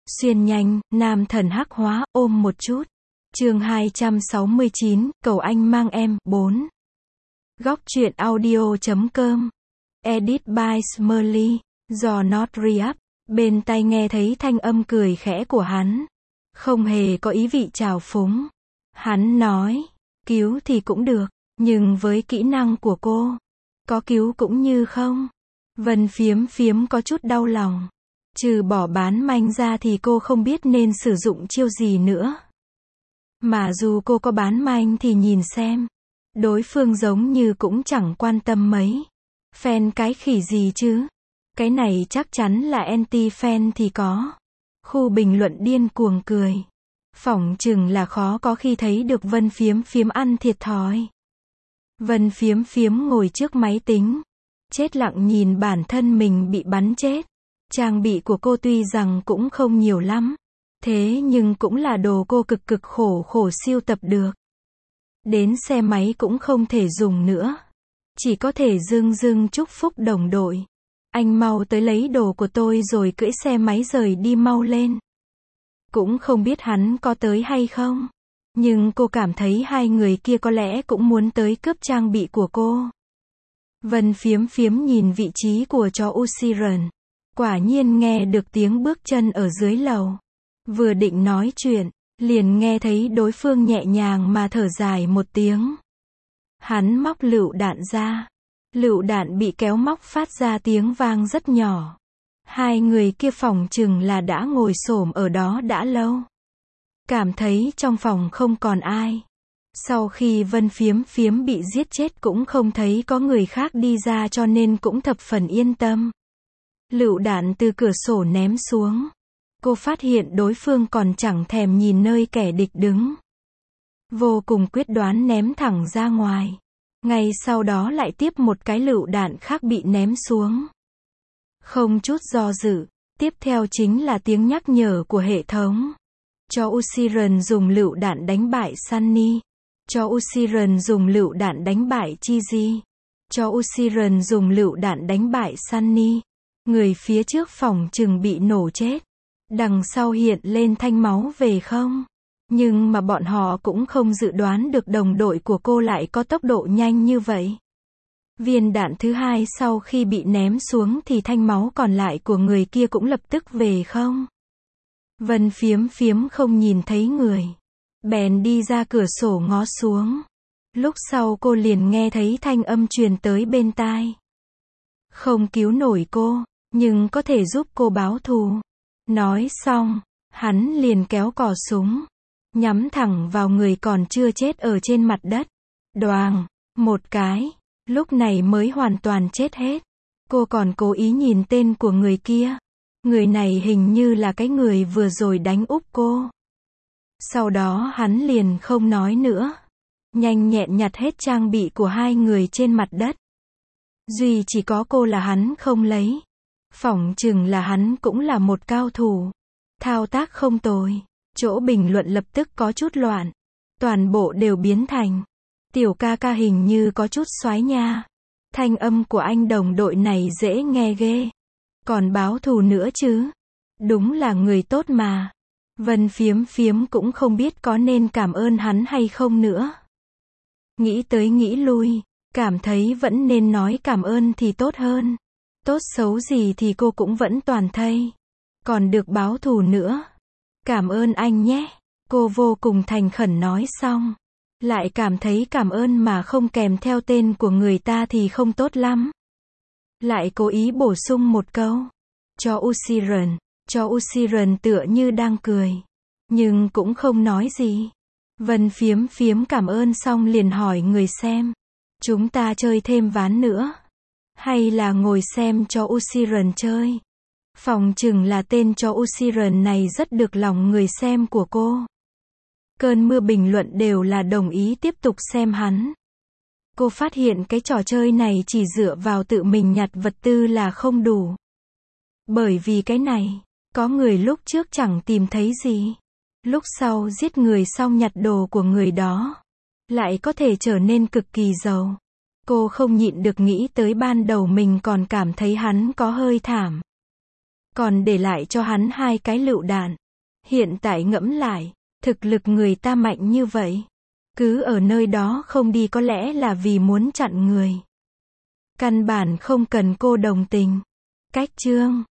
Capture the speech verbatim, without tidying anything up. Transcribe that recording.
Xuyên nhanh, nam thần hắc hóa, ôm một chút. Chương hai trăm sáu mươi chín, cầu anh mang em, bốn. Góc truyện audio chấm com. Edit by Smurly, do Not Re-up. Bên tai nghe thấy thanh âm cười khẽ của hắn. Không hề có ý vị trào phúng. Hắn nói, cứu thì cũng được, nhưng với kỹ năng của cô, có cứu cũng như không. Vân Phiếm Phiếm có chút đau lòng. Trừ bỏ bán manh ra thì cô không biết nên sử dụng chiêu gì nữa. Mà dù cô có bán manh thì nhìn xem, đối phương giống như cũng chẳng quan tâm mấy. Fan cái khỉ gì chứ? Cái này chắc chắn là anti-fan thì có. Khu bình luận điên cuồng cười. Phỏng chừng là khó có khi thấy được Vân Phiếm Phiếm ăn thiệt thòi. Vân Phiếm Phiếm ngồi trước máy tính, chết lặng nhìn bản thân mình bị bắn chết. Trang bị của cô tuy rằng cũng không nhiều lắm, thế nhưng cũng là đồ cô cực cực khổ khổ sưu tập được. Đến xe máy cũng không thể dùng nữa, chỉ có thể dưng dưng chúc phúc đồng đội. Anh mau tới lấy đồ của tôi rồi cưỡi xe máy rời đi mau lên. Cũng không biết hắn có tới hay không, nhưng cô cảm thấy hai người kia có lẽ cũng muốn tới cướp trang bị của cô. Vân Phiếm Phiếm nhìn vị trí của chó Usiren. Quả nhiên nghe được tiếng bước chân ở dưới lầu. Vừa định nói chuyện, liền nghe thấy đối phương nhẹ nhàng mà thở dài một tiếng. Hắn móc lựu đạn ra. Lựu đạn bị kéo móc phát ra tiếng vang rất nhỏ. Hai người kia phỏng chừng là đã ngồi xổm ở đó đã lâu. Cảm thấy trong phòng không còn ai. Sau khi Vân Phiếm Phiếm bị giết chết cũng không thấy có người khác đi ra cho nên cũng thập phần yên tâm. Lựu đạn từ cửa sổ ném xuống. Cô phát hiện đối phương còn chẳng thèm nhìn nơi kẻ địch đứng. Vô cùng quyết đoán ném thẳng ra ngoài. Ngay sau đó lại tiếp một cái lựu đạn khác bị ném xuống. Không chút do dự, tiếp theo chính là tiếng nhắc nhở của hệ thống. Cho Usiren dùng lựu đạn đánh bại Sunny. Cho Usiren dùng lựu đạn đánh bại Chiji. Cho Usiren dùng lựu đạn đánh bại Sunny. Người phía trước phòng chừng bị nổ chết. Đằng sau hiện lên thanh máu về không. Nhưng mà bọn họ cũng không dự đoán được đồng đội của cô lại có tốc độ nhanh như vậy. Viên đạn thứ hai sau khi bị ném xuống thì thanh máu còn lại của người kia cũng lập tức về không. Vân Phiếm Phiếm không nhìn thấy người. Bèn đi ra cửa sổ ngó xuống. Lúc sau cô liền nghe thấy thanh âm truyền tới bên tai. Không cứu nổi cô, nhưng có thể giúp cô báo thù. Nói xong, hắn liền kéo cò súng, nhắm thẳng vào người còn chưa chết ở trên mặt đất. Đoàng, một cái, lúc này mới hoàn toàn chết hết. Cô còn cố ý nhìn tên của người kia. Người này hình như là cái người vừa rồi đánh úp cô. Sau đó hắn liền không nói nữa. Nhanh nhẹn nhặt hết trang bị của hai người trên mặt đất. Duy chỉ có cô là hắn không lấy. Phỏng chừng là hắn cũng là một cao thủ. Thao tác không tồi. Chỗ bình luận lập tức có chút loạn. Toàn bộ đều biến thành. Tiểu ca ca hình như có chút xoái nha. Thanh âm của anh đồng đội này dễ nghe ghê. Còn báo thù nữa chứ. Đúng là người tốt mà. Vân Phiếm Phiếm cũng không biết có nên cảm ơn hắn hay không nữa. Nghĩ tới nghĩ lui. Cảm thấy vẫn nên nói cảm ơn thì tốt hơn. Tốt xấu gì thì cô cũng vẫn toàn thây. Còn được báo thù nữa. Cảm ơn anh nhé. Cô vô cùng thành khẩn nói xong. Lại cảm thấy cảm ơn mà không kèm theo tên của người ta thì không tốt lắm. Lại cố ý bổ sung một câu. Cho Usiren. Cho Usiren tựa như đang cười. Nhưng cũng không nói gì. Vân Phiếm Phiếm cảm ơn xong liền hỏi người xem. Chúng ta chơi thêm ván nữa. Hay là ngồi xem cho Usiren chơi. Phòng chừng là tên cho Usiren này rất được lòng người xem của cô. Cơn mưa bình luận đều là đồng ý tiếp tục xem hắn. Cô phát hiện cái trò chơi này chỉ dựa vào tự mình nhặt vật tư là không đủ. Bởi vì cái này, có người lúc trước chẳng tìm thấy gì. Lúc sau giết người xong nhặt đồ của người đó. Lại có thể trở nên cực kỳ giàu. Cô không nhịn được nghĩ tới ban đầu mình còn cảm thấy hắn có hơi thảm. còn để lại cho hắn hai cái lựu đạn. Hiện tại ngẫm lại, thực lực người ta mạnh như vậy. Cứ ở nơi đó không đi có lẽ là vì muốn chặn người. Căn bản không cần cô đồng tình. Cách chương